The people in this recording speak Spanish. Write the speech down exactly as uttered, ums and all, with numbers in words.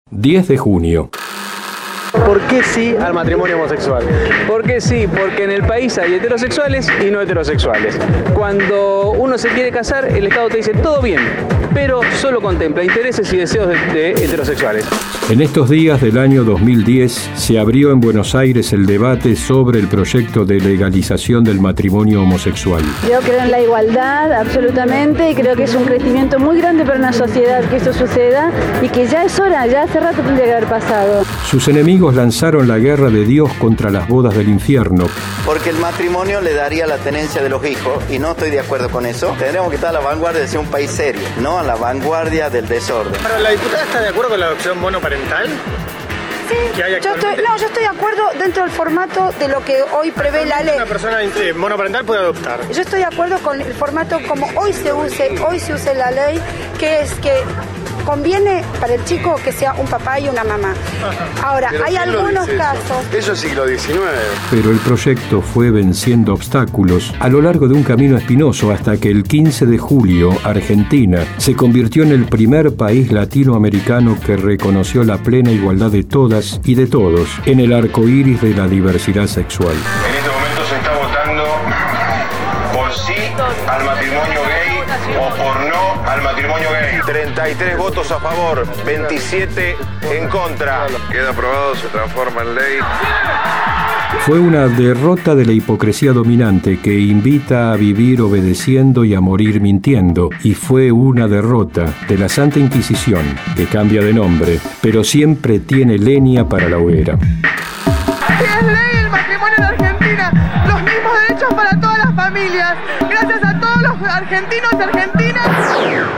diez de junio. ¿Por qué sí al matrimonio homosexual? ¿Por qué sí? Porque en el país hay heterosexuales y no heterosexuales. Cuando uno se quiere casar, el Estado te dice todo bien, pero solo contempla intereses y deseos de, de heterosexuales. En estos días del año dos mil diez se abrió en Buenos Aires el debate sobre el proyecto de legalización del matrimonio homosexual. Yo creo en la igualdad absolutamente y creo que es un crecimiento muy grande para una sociedad que esto suceda y que ya es hora, ya hace rato tendría que haber pasado. Sus enemigos lanzaron la guerra de Dios contra las bodas del infierno. Porque el matrimonio le daría la tenencia de los hijos y no estoy de acuerdo con eso. Tendremos que estar a la vanguardia de ser un país serio, no a la vanguardia del desorden. Pero ¿la diputada está de acuerdo con la adopción monoparental? Sí, yo estoy, no, yo estoy de acuerdo dentro del formato de lo que hoy prevé la ley. Una persona eh, monoparental puede adoptar. Yo estoy de acuerdo con el formato como hoy se use, hoy se use la ley, que es que conviene para el chico que sea un papá y una mamá. Ahora, hay algunos casos... Eso es siglo diecinueve. Pero el proyecto fue venciendo obstáculos a lo largo de un camino espinoso hasta que el quince de julio, Argentina se convirtió en el primer país latinoamericano que reconoció la plena igualdad de todas y de todos en el arco iris de la diversidad sexual. En este momento se está votando por sí al matrimonio gay o por no al matrimonio gay. treinta y tres votos a favor, veintisiete en contra. Queda aprobado, se transforma en ley. Fue una derrota de la hipocresía dominante que invita a vivir obedeciendo y a morir mintiendo. Y fue una derrota de la Santa Inquisición, que cambia de nombre, pero siempre tiene leña para la hoguera. Es ley el matrimonio en Argentina, los mismos derechos para todas las familias. Gracias a todos los argentinos y argentinas.